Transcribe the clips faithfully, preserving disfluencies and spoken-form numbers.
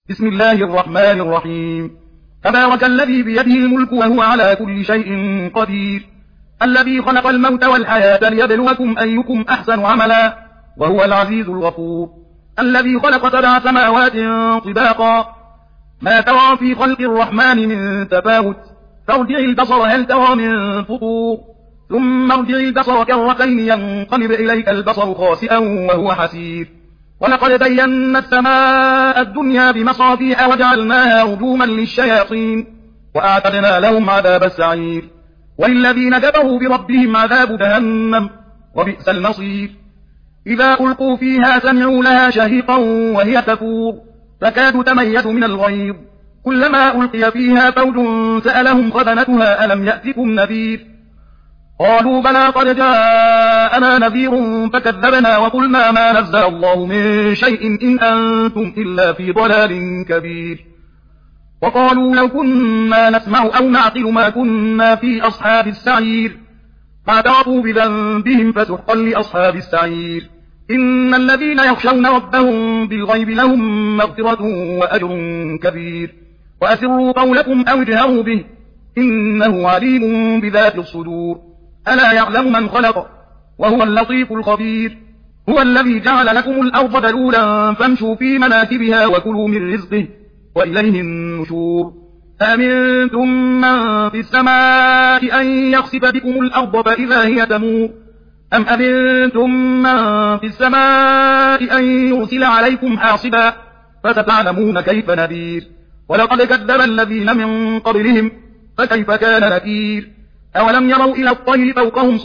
بسم الله الرحمن الرحيم. تبارك الذي بيده الملك وهو على كل شيء قدير، الذي خلق الموت والحياة ليبلوكم أيكم أحسن عملا، وهو العزيز الغفور. الذي خلق سبع سماوات طباقا، ما ترى في خلق الرحمن من تفاوت، فارجع البصر هل ترى من فطور، ثم ارجع البصر كرتين ينقلب إليك البصر خاسئا وهو حسير. ولقد زينا السماء الدنيا بمصابيح وجعلناها رجوما للشياطين، وأعتدنا لهم عذاب السعير. وللذين كفروا بربهم عذاب جهنم، وبئس المصير. إذا ألقوا فيها سمعوا لها شهيقا وهي تفور، تكاد تميز من الغيظ. كلما ألقي فيها فوج سألهم خزنتها ألم يأتكم نذير، قالوا بلى قد جاءنا نذير فكذبنا وقلنا ما نزل الله من شيء إن أنتم إلا في ضلال كبير. وقالوا لو كنا نسمع أو نعقل ما كنا في أصحاب السعير، فاعترفوا بذنبهم فسحقا لأصحاب السعير. إن الذين يخشون ربهم بالغيب لهم مغفرة وأجر كبير. وأسروا قولكم أو اجهروا به إنه عليم بذات الصدور. ألا يعلم من خلق وهو اللطيف الخبير. هو الذي جعل لكم الأرض ذلولا فامشوا في مناكبها وكلوا من رزقه وإليه النشور. أأمنتم من في السماء أن يخسف بكم الأرض فإذا هي تمور، أم أمنتم من في السماء أن يرسل عليكم حاصبا فستعلمون كيف نذير. ولقد كذب الذين من قبلهم فكيف كان نكير. أولم يروا إلى الطير فوقهم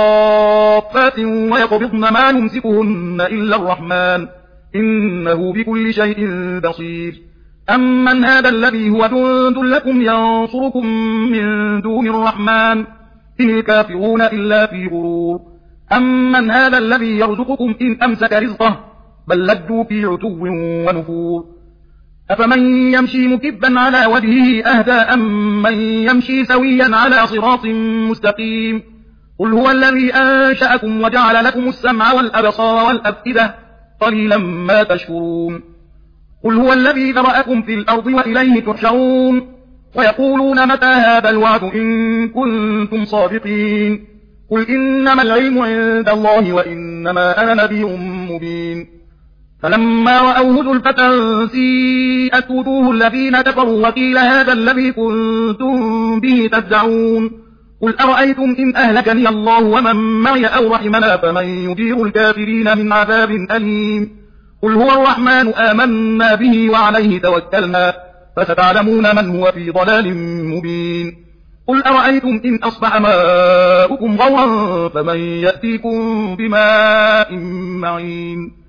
صافات ويقبضن ما يمسكهن إلا الرحمن إنه بكل شيء بصير. أمن هذا الذي هو جند لكم ينصركم من دون الرحمن إن الكافرون إلا في غرور. أمن هذا الذي يرزقكم إن أمسك رزقه بل لجوا في عتو ونفور. أفمن يمشي مكبا على وجهه أهدى أم من يمشي سويا على صراط مستقيم. قل هو الذي أنشأكم وجعل لكم السمع والأبصار والأفئدة قليلا ما تشكرون. قل هو الذي ذرأكم في الأرض وإليه تحشرون. ويقولون متى هذا الوعد إن كنتم صادقين. قل إنما العلم عند الله وإنما أنا نذير مبين. فلما رأوه زلفة سيئت وجوه الذين كفروا وقيل هذا الذي كنتم به تدعون. قل أرأيتم إن أهلكني الله ومن معي أو رحمنا فمن يجير الكافرين من عذاب أليم. قل هو الرحمن آمنا به وعليه توكلنا فستعلمون من هو في ضلال مبين. قل أرأيتم إن أصبح ماؤكم غورا فمن يأتيكم بماء معين.